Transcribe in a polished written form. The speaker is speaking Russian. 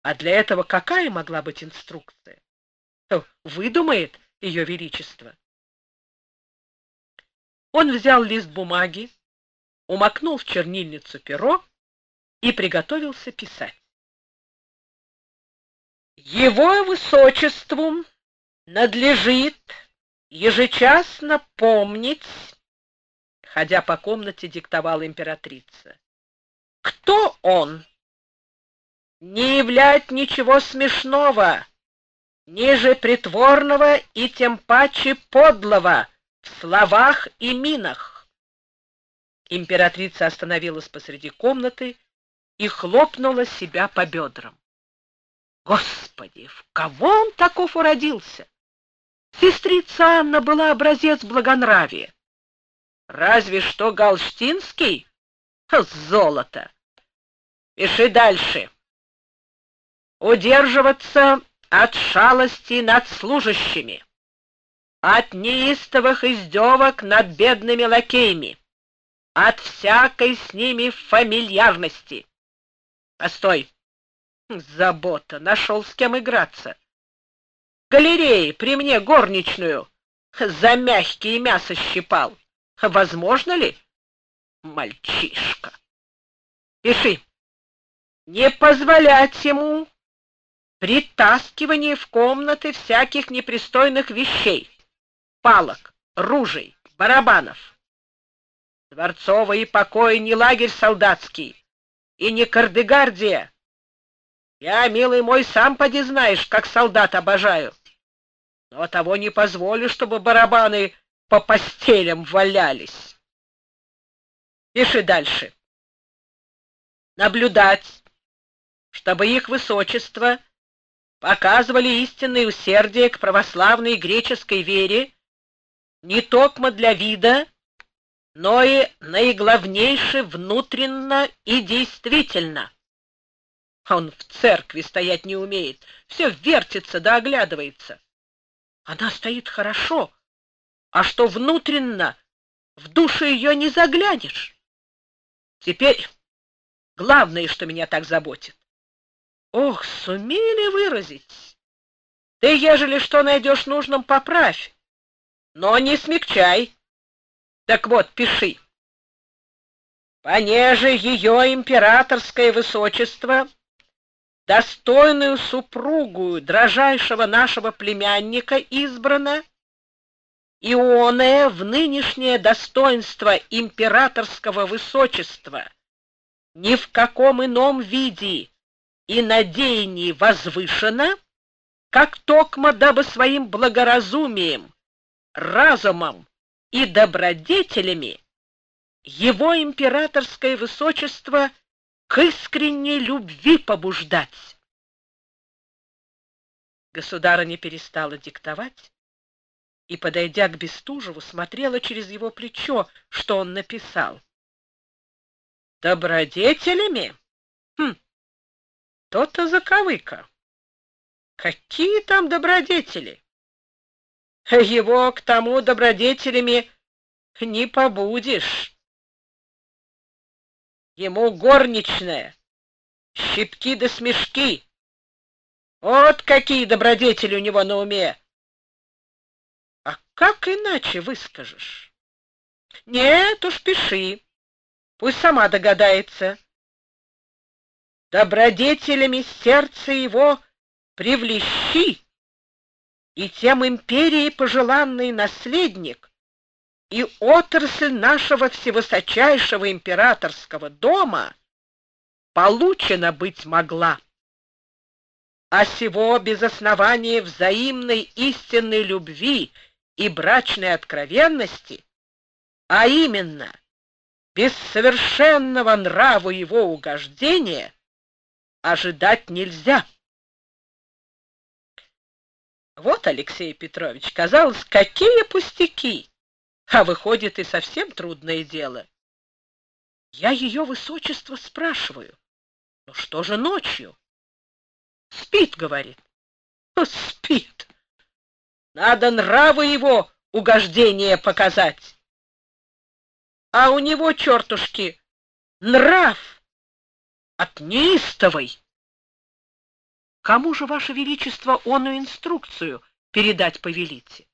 А для этого какая могла быть инструкция? Выдумает ее величество. Он взял лист бумаги, умокнул в чернильницу перо и приготовился писать. Его высочеству надлежит ежечасно помнить, ходя по комнате, диктовала императрица. Кто он? Не являть ничего смешного, ниже притворного и тем паче подлого в словах и минах. Императрица остановилась посреди комнаты и хлопнула себя по бедрам. Господи, в кого он таков уродился? Сестрица Анна была образец благонравия. Разве что Галштинский — золото. Пиши дальше. Удерживаться от шалости над служащими, от неистовых издевок над бедными лакеями, от всякой с ними фамильярности. Постой. Забота. Нашел с кем играться. Галереи при мне горничную за мягкие мясо щипал. Возможно ли? Мальчишка. Пиши. Не позволять ему притаскивание в комнаты всяких непристойных вещей, палок, ружей, барабанов. Дворцовые покои не лагерь солдатский и не кардегардия. Я, милый мой, сам поди знаешь, как солдат обожаю. Но того не позволю, чтобы барабаны по постелям валялись. Пиши дальше. Наблюдать, чтобы их высочество показывали истинное усердие к православной греческой вере не токмо для вида, но и наиглавнейше внутренно и действительно. Он в церкви стоять не умеет, все вертится да оглядывается. Она стоит хорошо, а что внутренно, в душу ее не заглянешь. Теперь главное, что меня так заботит. Ох, сумели выразить. Ты, ежели что найдешь нужным, поправь, но не смягчай. Так вот, пиши. Понеже ее императорское высочество, достойную супругу дрожайшего нашего племянника избрана, и оное в нынешнее достоинство императорского высочества ни в каком ином виде и надеянии возвышено, как токмо дабы своим благоразумием, разумом и добродетелями его императорское высочество к искренней любви побуждать. Государыня перестала диктовать и, подойдя к Бестужеву, смотрела через его плечо, что он написал. Добродетелями? То-то заковыка. Какие там добродетели? Его к тому добродетелями не побудешь. Ему горничная, щипки да смешки. Вот какие добродетели у него на уме. А как иначе выскажешь? Нет уж, пиши. Пусть сама догадается. Добродетелями сердце его привлещи, и тем империи пожеланный наследник и отрасль нашего всевысочайшего императорского дома получена быть могла. А сего без основания взаимной истинной любви и брачной откровенности, а именно без совершенного нрава его угождения, ожидать нельзя. Вот, Алексей Петрович, казалось, какие пустяки, а выходит и совсем трудное дело. Я ее высочество спрашиваю, ну что же ночью? Спит, говорит. Спит. Надо нравы его угождения показать. А у него, чертушки, нрав от неистовой. Кому же, Ваше Величество, оную инструкцию передать повелите?